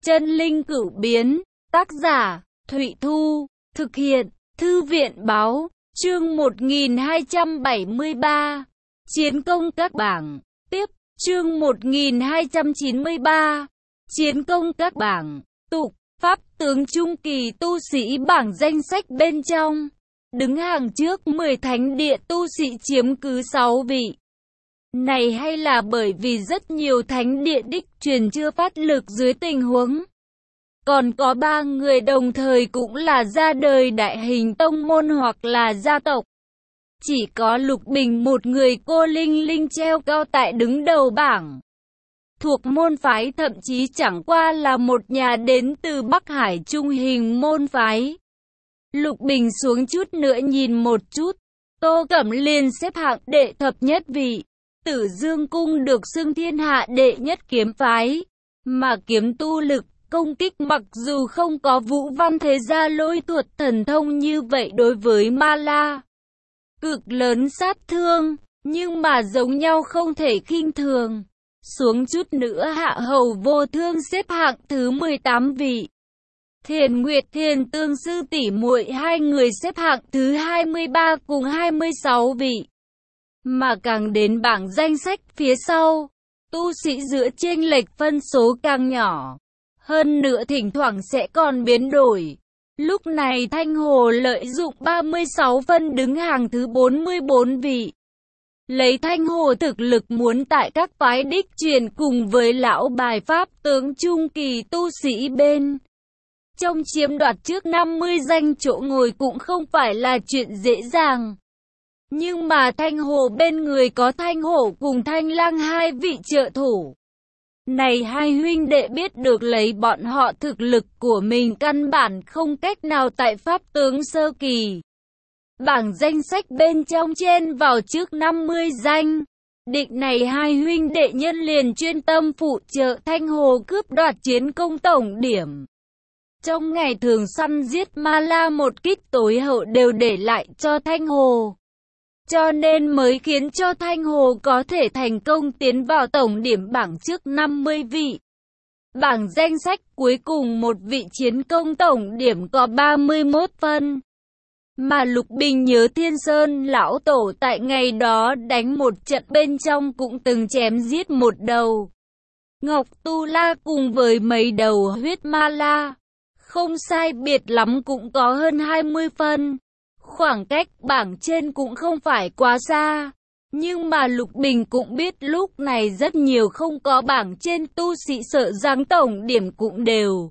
Chân linh cửu biến, tác giả, Thụy Thu, thực hiện, Thư viện báo, chương 1273, Chiến công các bảng, tiếp, chương 1293, Chiến công các bảng, tục, pháp tướng trung kỳ tu sĩ bảng danh sách bên trong, đứng hàng trước 10 thánh địa tu sĩ chiếm cứ 6 vị. Này hay là bởi vì rất nhiều thánh địa đích truyền chưa phát lực dưới tình huống. Còn có 3 người đồng thời cũng là ra đời đại hình tông môn hoặc là gia tộc. Chỉ có Lục Bình một người cô linh linh treo cao tại đứng đầu bảng. Thuộc môn phái thậm chí chẳng qua là một nhà đến từ Bắc Hải trung hình môn phái. Lục Bình xuống chút nữa nhìn một chút. Tô Cẩm Liên xếp hạng đệ thập nhất vị. Tử Dương Cung được xưng thiên hạ đệ nhất kiếm phái. Mà kiếm tu lực, công kích mặc dù không có Vũ Văn Thế Gia lôi thuật thần thông như vậy đối với Ma La. Cực lớn sát thương, nhưng mà giống nhau không thể khinh thường. Xuống chút nữa Hạ Hầu Vô Thương xếp hạng thứ 18 vị. Thiền Nguyệt Thiền Tương sư tỷ muội hai người xếp hạng thứ 23 cùng 26 vị. Mà càng đến bảng danh sách phía sau, tu sĩ giữa chênh lệch phân số càng nhỏ. Hơn nữa thỉnh thoảng sẽ còn biến đổi. Lúc này Thanh Hồ lợi dụng 36 phân đứng hàng thứ 44 vị. Lấy Thanh Hồ thực lực muốn tại các phái đích truyền cùng với lão bài pháp tướng trung kỳ tu sĩ bên trong chiếm đoạt trước 50 danh chỗ ngồi cũng không phải là chuyện dễ dàng. Nhưng mà Thanh Hồ bên người có Thanh Hổ cùng Thanh Lang hai vị trợ thủ. Này hai huynh đệ biết được lấy bọn họ thực lực của mình căn bản không cách nào tại pháp tướng sơ kỳ. Bảng danh sách bên trong trên vào trước 50 danh. Định này hai huynh đệ nhân liền chuyên tâm phụ trợ Thanh Hồ cướp đoạt chiến công tổng điểm. Trong ngày thường săn giết Ma La một kích tối hậu đều để lại cho Thanh Hồ. Cho nên mới khiến cho Thanh Hồ có thể thành công tiến vào tổng điểm bảng trước 50 vị. Bảng danh sách cuối cùng một vị chiến công tổng điểm có 31 phân. Mà Lục Bình nhớ Thiên Sơn lão tổ tại ngày đó đánh một trận bên trong cũng từng chém giết một đầu Ngọc Tu La cùng với mấy đầu huyết Ma La. Không sai biệt lắm cũng có hơn 20 phân. Khoảng cách bảng trên cũng không phải quá xa. Nhưng mà Lục Bình cũng biết lúc này rất nhiều không có bảng trên tu sĩ sợ rằng tổng điểm cũng đều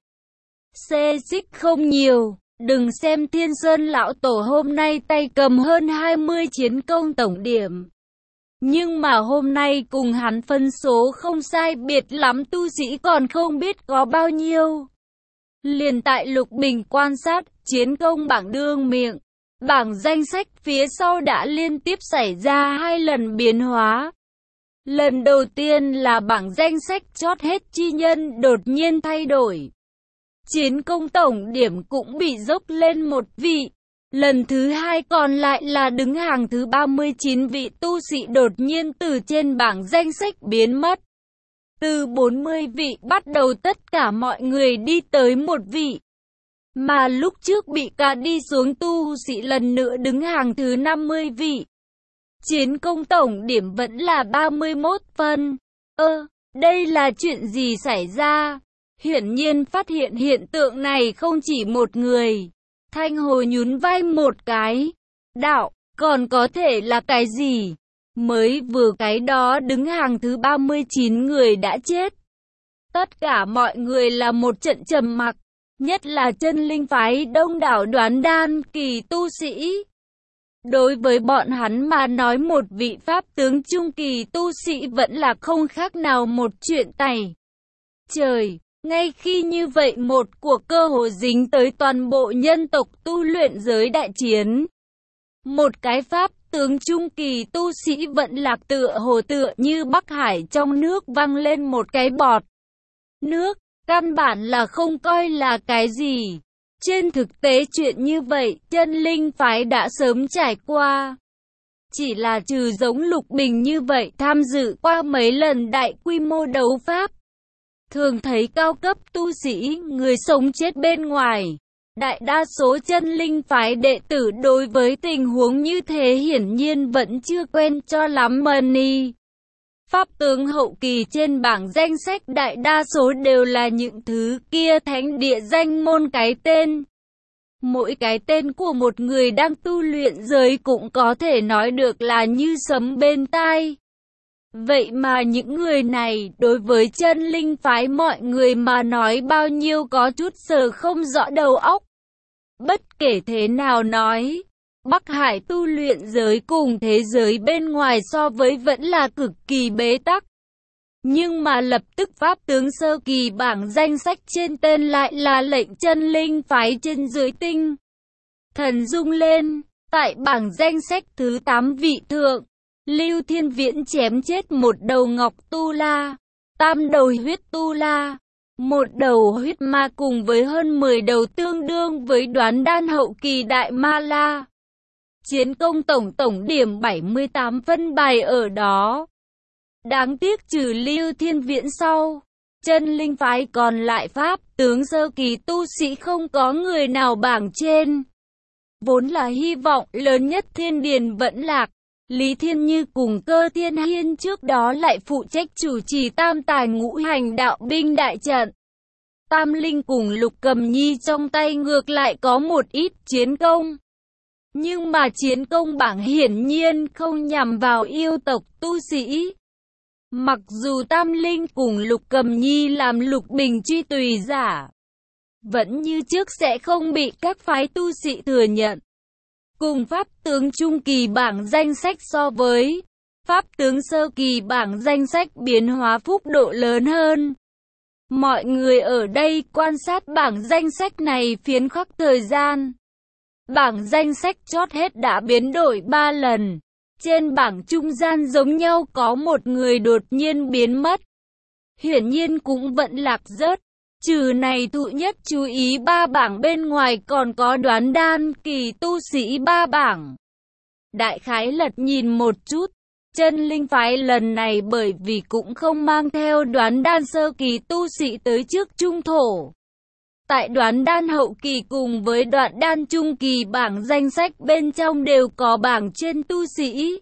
xê xích không nhiều. Đừng xem Thiên Sơn lão tổ hôm nay tay cầm hơn 20 chiến công tổng điểm. Nhưng mà hôm nay cùng hắn phân số không sai biệt lắm tu sĩ còn không biết có bao nhiêu. Liền tại Lục Bình quan sát chiến công bảng đương miệng. Bảng danh sách phía sau đã liên tiếp xảy ra 2 lần biến hóa. Lần đầu tiên là bảng danh sách chót hết chi nhân đột nhiên thay đổi. Chiến công tổng điểm cũng bị dốc lên một vị. Lần thứ hai còn lại là đứng hàng thứ 39 vị tu sĩ đột nhiên từ trên bảng danh sách biến mất. Từ 40 vị bắt đầu tất cả mọi người đi tới một vị. Mà lúc trước bị cả đi xuống tu sĩ lần nữa đứng hàng thứ 50 vị. Chiến công tổng điểm vẫn là 31 phân. Đây là chuyện gì xảy ra? Hiển nhiên phát hiện hiện tượng này không chỉ một người. Thanh Hồ nhún vai một cái. Đạo, còn có thể là cái gì? Mới vừa cái đó đứng hàng thứ 39 người đã chết. Tất cả mọi người là một trận trầm mặc. Nhất là chân linh phái đông đảo đoán đan kỳ tu sĩ. Đối với bọn hắn mà nói một vị pháp tướng trung kỳ tu sĩ vẫn là không khác nào một chuyện tày trời. Ngay khi như vậy một cuộc cơ hội dính tới toàn bộ nhân tộc tu luyện giới đại chiến. Một cái pháp tướng trung kỳ tu sĩ vẫn lạc tựa hồ tựa như Bắc Hải trong nước văng lên một cái bọt nước. Căn bản là không coi là cái gì. Trên thực tế chuyện như vậy, chân linh phái đã sớm trải qua. Chỉ là trừ giống Lục Bình như vậy tham dự qua mấy lần đại quy mô đấu pháp. thường thấy cao cấp tu sĩ, người sống chết bên ngoài. Đại đa số chân linh phái đệ tử đối với tình huống như thế hiển nhiên vẫn chưa quen cho lắm mani. Pháp tướng hậu kỳ trên bảng danh sách đại đa số đều là những thứ kia thánh địa danh môn cái tên. Mỗi cái tên của một người đang tu luyện giới cũng có thể nói được là như sấm bên tai. Vậy mà những người này, đối với chân linh phái mọi người mà nói bao nhiêu có chút sờ không rõ đầu óc. Bất kể thế nào nói, Bắc Hải tu luyện giới cùng thế giới bên ngoài so với vẫn là cực kỳ bế tắc. Nhưng mà lập tức pháp tướng sơ kỳ bảng danh sách trên tên lại là lệnh chân linh phái trên dưới tinh. Thần rung lên, tại bảng danh sách thứ 8 vị thượng, Lưu Thiên Viễn chém chết một đầu ngọc tu la, 8 đầu huyết tu la, một đầu huyết ma cùng với hơn 10 đầu tương đương với đoán đan hậu kỳ đại ma la. Chiến công tổng điểm 78 phân bài ở đó. Đáng tiếc trừ Lưu Thiên Viễn sau, chân linh phái còn lại pháp tướng sơ kỳ tu sĩ không có người nào bảng trên. Vốn là hy vọng lớn nhất thiên điền vẫn lạc. Lý Thiên Như cùng Cơ Thiên Hiên trước đó lại phụ trách chủ trì tam tài ngũ hành đạo binh đại trận. Tam Linh cùng Lục Cầm Nhi trong tay ngược lại có một ít chiến công. Nhưng mà chiến công bảng hiển nhiên không nhằm vào yêu tộc tu sĩ. Mặc dù Tam Linh cùng Lục Cầm Nhi làm Lục Bình truy tùy giả, vẫn như trước sẽ không bị các phái tu sĩ thừa nhận. Cùng pháp tướng trung kỳ bảng danh sách so với pháp tướng sơ kỳ bảng danh sách biến hóa phúc độ lớn hơn. Mọi người ở đây quan sát bảng danh sách này phiến khắc thời gian. Bảng danh sách chót hết đã biến đổi 3 lần. Trên bảng trung gian giống nhau có một người đột nhiên biến mất. Hiển nhiên cũng vẫn lạc rớt. Trừ này thụ nhất chú ý 3 bảng bên ngoài còn có đoán đan kỳ tu sĩ 3 bảng. Đại khái lật nhìn một chút, chân linh phái lần này bởi vì cũng không mang theo đoán đan sơ kỳ tu sĩ tới trước trung thổ. Tại đoán đan hậu kỳ cùng với đoạn đan trung kỳ bảng danh sách bên trong đều có bảng trên tu sĩ.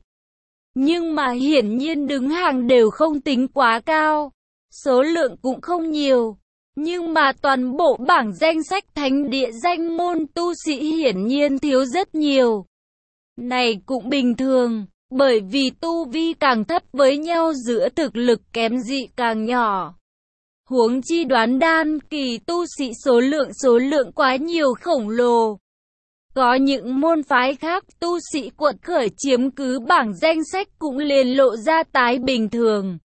Nhưng mà hiển nhiên đứng hàng đều không tính quá cao, số lượng cũng không nhiều. Nhưng mà toàn bộ bảng danh sách thánh địa danh môn tu sĩ hiển nhiên thiếu rất nhiều. Này cũng bình thường, bởi vì tu vi càng thấp với nhau giữa thực lực kém dị càng nhỏ. Huống chi đoán đan kỳ tu sĩ số lượng quá nhiều khổng lồ. Có những môn phái khác tu sĩ quật khởi chiếm cứ bảng danh sách cũng liền lộ ra tái bình thường.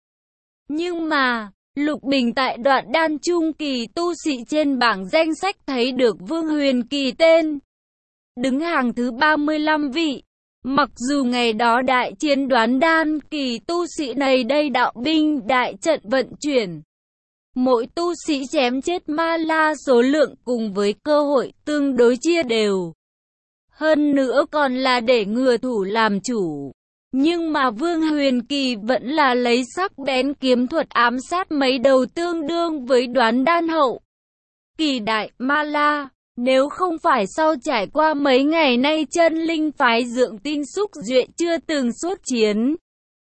Nhưng mà Lục Bình tại đoạn đan trung kỳ tu sĩ trên bảng danh sách thấy được Vương Huyền Kỳ tên. Đứng hàng thứ 35 vị. Mặc dù ngày đó đại chiến đoán đan kỳ tu sĩ này đây đạo binh đại trận vận chuyển. Mỗi tu sĩ chém chết ma la số lượng cùng với cơ hội tương đối chia đều. Hơn nữa còn là để ngừa thủ làm chủ. Nhưng mà Vương Huyền Kỳ vẫn là lấy sắc bén kiếm thuật ám sát mấy đầu tương đương với đoán đan hậu kỳ đại ma la. Nếu không phải sau trải qua mấy ngày nay chân linh phái dưỡng tin xúc duệ chưa từng xuất chiến,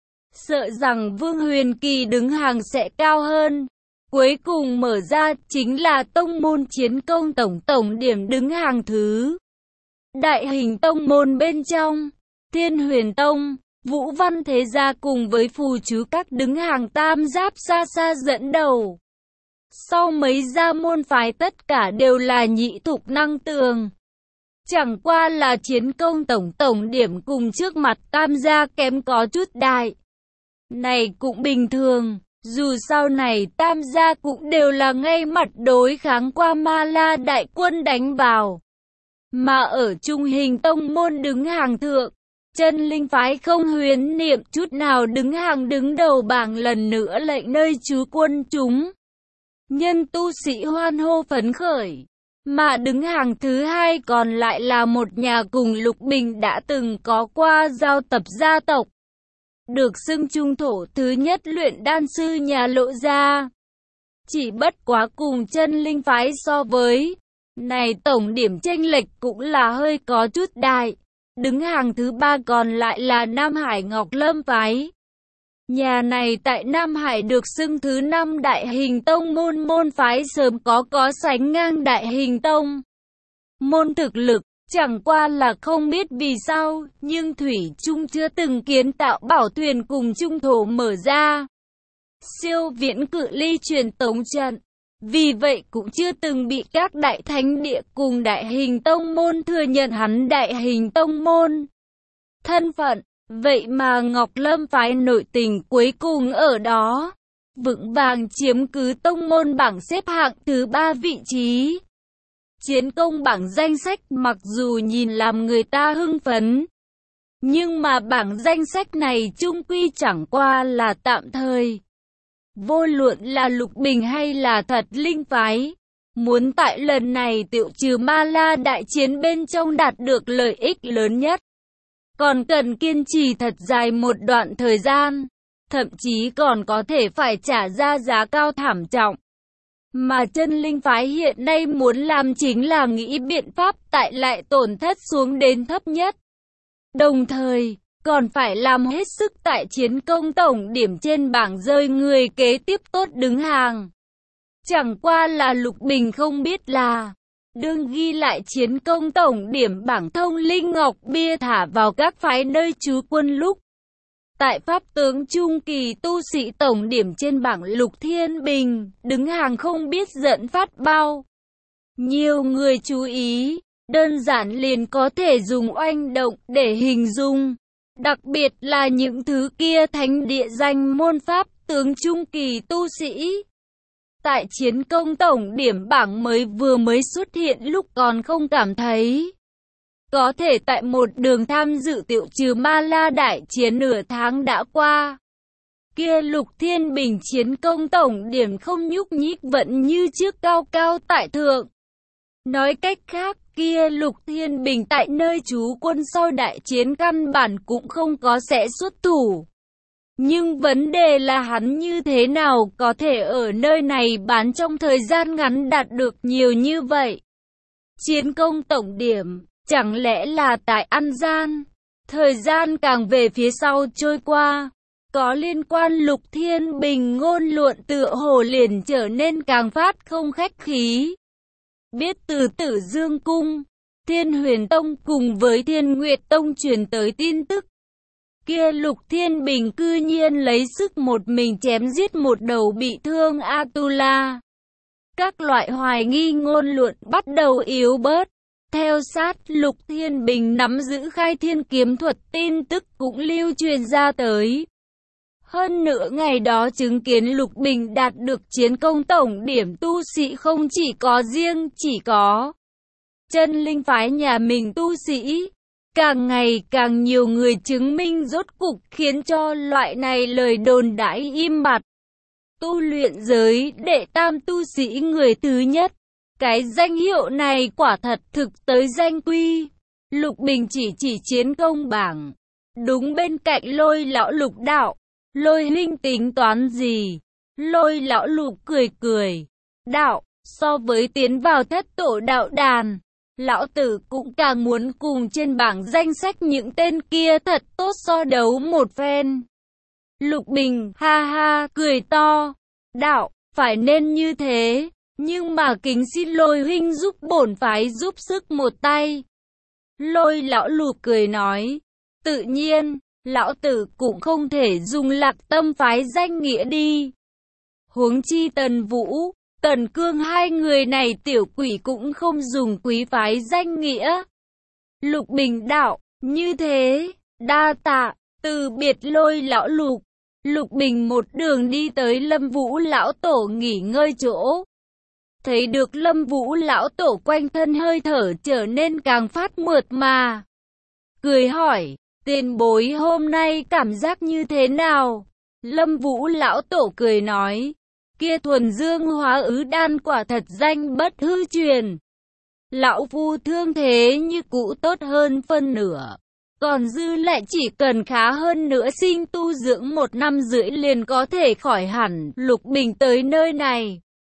sợ rằng Vương Huyền Kỳ đứng hàng sẽ cao hơn. Cuối cùng mở ra chính là tông môn chiến công tổng điểm đứng hàng thứ. Đại hình tông môn bên trong, Thiên Huyền Tông, Vũ Văn Thế Gia cùng với phù chú các đứng hàng tam giáp xa xa dẫn đầu. Sau mấy gia môn phái tất cả đều là nhị thục năng tường. Chẳng qua là chiến công tổng điểm cùng trước mặt tam gia kém có chút đại. Này cũng bình thường, dù sau này tam gia cũng đều là ngay mặt đối kháng qua ma la đại quân đánh vào. Mà ở trung hình tông môn đứng hàng thượng, chân linh phái không huyễn niệm chút nào đứng hàng đứng đầu bảng lần nữa lệnh nơi trú quân chúng. Nhân tu sĩ hoan hô phấn khởi, mà đứng hàng thứ hai còn lại là một nhà cùng Lục Bình đã từng có qua giao tập gia tộc. Được xưng trung thổ thứ nhất luyện đan sư nhà Lộ gia. Chỉ bất quá cùng chân linh phái so với này tổng điểm chênh lệch cũng là hơi có chút đại. Đứng hàng thứ 3 còn lại là Nam Hải Ngọc Lâm phái. Nhà này tại Nam Hải được xưng thứ 5 đại hình tông môn phái, sớm có sánh ngang đại hình tông môn thực lực. Chẳng qua là không biết vì sao, nhưng Thủy Trung chưa từng kiến tạo bảo thuyền cùng trung thổ mở ra siêu viễn cự ly truyền tống trận. Vì vậy cũng chưa từng bị các đại thánh địa cùng đại hình tông môn thừa nhận hắn đại hình tông môn thân phận. Vậy mà Ngọc Lâm phái nội tình cuối cùng ở đó vững vàng chiếm cứ tông môn bảng xếp hạng thứ 3 vị trí. Chiến công bảng danh sách mặc dù nhìn làm người ta hưng phấn, nhưng mà bảng danh sách này chung quy chẳng qua là tạm thời. Vô luận là Lục Bình hay là Thật Linh phái, muốn tại lần này Tiểu Trừ Ma La đại chiến bên trong đạt được lợi ích lớn nhất, còn cần kiên trì thật dài một đoạn thời gian, thậm chí còn có thể phải trả ra giá cao thảm trọng. Mà chân linh phái hiện nay muốn làm chính là nghĩ biện pháp tại lại tổn thất xuống đến thấp nhất. Đồng thời, còn phải làm hết sức tại chiến công tổng điểm trên bảng rơi người kế tiếp tốt đứng hàng. Chẳng qua là Lục Bình không biết là, đương ghi lại chiến công tổng điểm bảng thông linh ngọc bia thả vào các phái nơi trú quân lúc. Tại pháp tướng trung kỳ tu sĩ tổng điểm trên bảng Lục Thiên Bình, đứng hàng không biết dẫn phát bao. Nhiều người chú ý, đơn giản liền có thể dùng oanh động để hình dung. Đặc biệt là những thứ kia thánh địa danh môn pháp tướng trung kỳ tu sĩ. Tại chiến công tổng điểm bảng vừa mới xuất hiện lúc còn không cảm thấy có thể tại một đường tham dự Tiểu Trừ Ma La đại chiến nửa tháng đã qua. Kia Lục Thiên Bình chiến công tổng điểm không nhúc nhích vẫn như trước cao cao tại thượng. Nói cách khác, kia Lục Thiên Bình tại nơi trú quân sau đại chiến căn bản cũng không có sẽ xuất thủ. Nhưng vấn đề là hắn như thế nào có thể ở nơi này bán trong thời gian ngắn đạt được nhiều như vậy. Chiến công tổng điểm, chẳng lẽ là tại ăn gian? Thời gian càng về phía sau trôi qua, có liên quan Lục Thiên Bình ngôn luận tựa hồ liền trở nên càng phát không khách khí. Biết từ Tử Dương Cung, Thiên Huyền Tông cùng với Thiên Nguyệt Tông truyền tới tin tức. Kia Lục Thiên Bình cư nhiên lấy sức một mình chém giết một đầu bị thương Atula. Các loại hoài nghi ngôn luận bắt đầu yếu bớt. Theo sát Lục Thiên Bình nắm giữ khai thiên kiếm thuật tin tức cũng lưu truyền ra tới. Hơn nữa ngày đó chứng kiến Lục Bình đạt được chiến công tổng điểm tu sĩ không chỉ có riêng chỉ có chân linh phái nhà mình tu sĩ. Càng ngày càng nhiều người chứng minh rốt cục khiến cho loại này lời đồn đãi im bặt. Tu luyện giới đệ tam tu sĩ người thứ nhất. Cái danh hiệu này quả thật thực tới danh quy. Lục Bình chỉ chiến công bảng. Đúng bên cạnh Lôi lão Lục đạo. Lôi Linh tính toán gì? Lôi lão Lục cười. Đạo, so với tiến vào thất tổ đạo đàn, lão tử cũng càng muốn cùng trên bảng danh sách những tên kia thật tốt so đấu một phen. Lục Bình ha ha cười to. Đạo, phải nên như thế. Nhưng mà kính xin Lôi huynh giúp bổn phái giúp sức một tay. Lôi lão Lục cười nói. Tự nhiên, lão tử cũng không thể dùng Lạc Tâm phái danh nghĩa đi. Huống chi Tần Vũ, Tần Cương hai người này tiểu quỷ cũng không dùng quý phái danh nghĩa. Lục Bình đạo, như thế, đa tạ, từ biệt Lôi lão Lục. Lục Bình một đường đi tới Lâm Vũ lão tổ nghỉ ngơi chỗ. Thấy được Lâm Vũ lão tổ quanh thân hơi thở trở nên càng phát mượt mà. Cười hỏi, tiền bối hôm nay cảm giác như thế nào? Lâm Vũ lão tổ cười nói, kia thuần dương hóa ứ đan quả thật danh bất hư truyền. Lão phu thương thế như cũ tốt hơn phân nửa. Còn dư lại chỉ cần khá hơn nữa sinh tu dưỡng 1 năm rưỡi liền có thể khỏi hẳn. Lục Bình tới nơi này,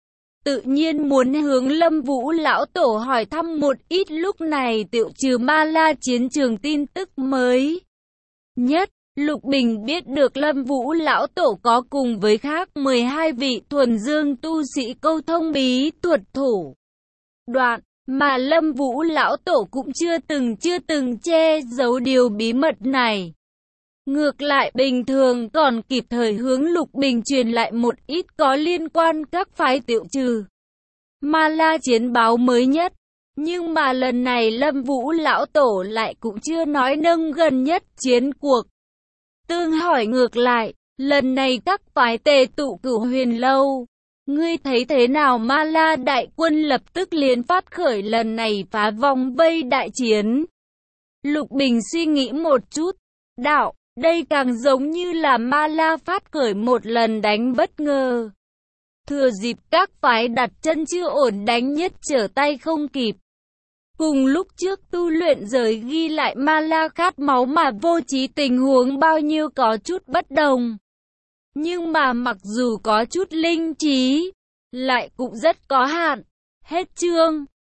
tự nhiên muốn hướng Lâm Vũ lão tổ hỏi thăm một ít lúc này Tiểu Trừ Ma La chiến trường tin tức mới nhất. Lục Bình biết được Lâm Vũ lão tổ có cùng với khác 12 vị thuần dương tu sĩ câu thông bí thuật thủ đoạn, mà Lâm Vũ lão tổ cũng chưa từng che giấu điều bí mật này. Ngược lại bình thường còn kịp thời hướng Lục Bình truyền lại một ít có liên quan các phái Tiểu Trừ Ma La chiến báo mới nhất. Nhưng mà lần này Lâm Vũ lão tổ lại cũng chưa nói nâng gần nhất chiến cuộc. Tương hỏi ngược lại, lần này các phái tề tụ Cửu Huyền Lâu. Ngươi thấy thế nào? Ma La đại quân lập tức liền phát khởi lần này phá vòng vây đại chiến. Lục Bình suy nghĩ một chút, đạo, đây càng giống như là Ma La phát khởi một lần đánh bất ngờ. Thừa dịp các phái đặt chân chưa ổn đánh nhất trở tay không kịp. Cùng lúc trước tu luyện giới ghi lại Ma La khát máu mà vô trí tình huống bao nhiêu có chút bất đồng. Nhưng mà mặc dù có chút linh trí, lại cũng rất có hạn. Hết chương.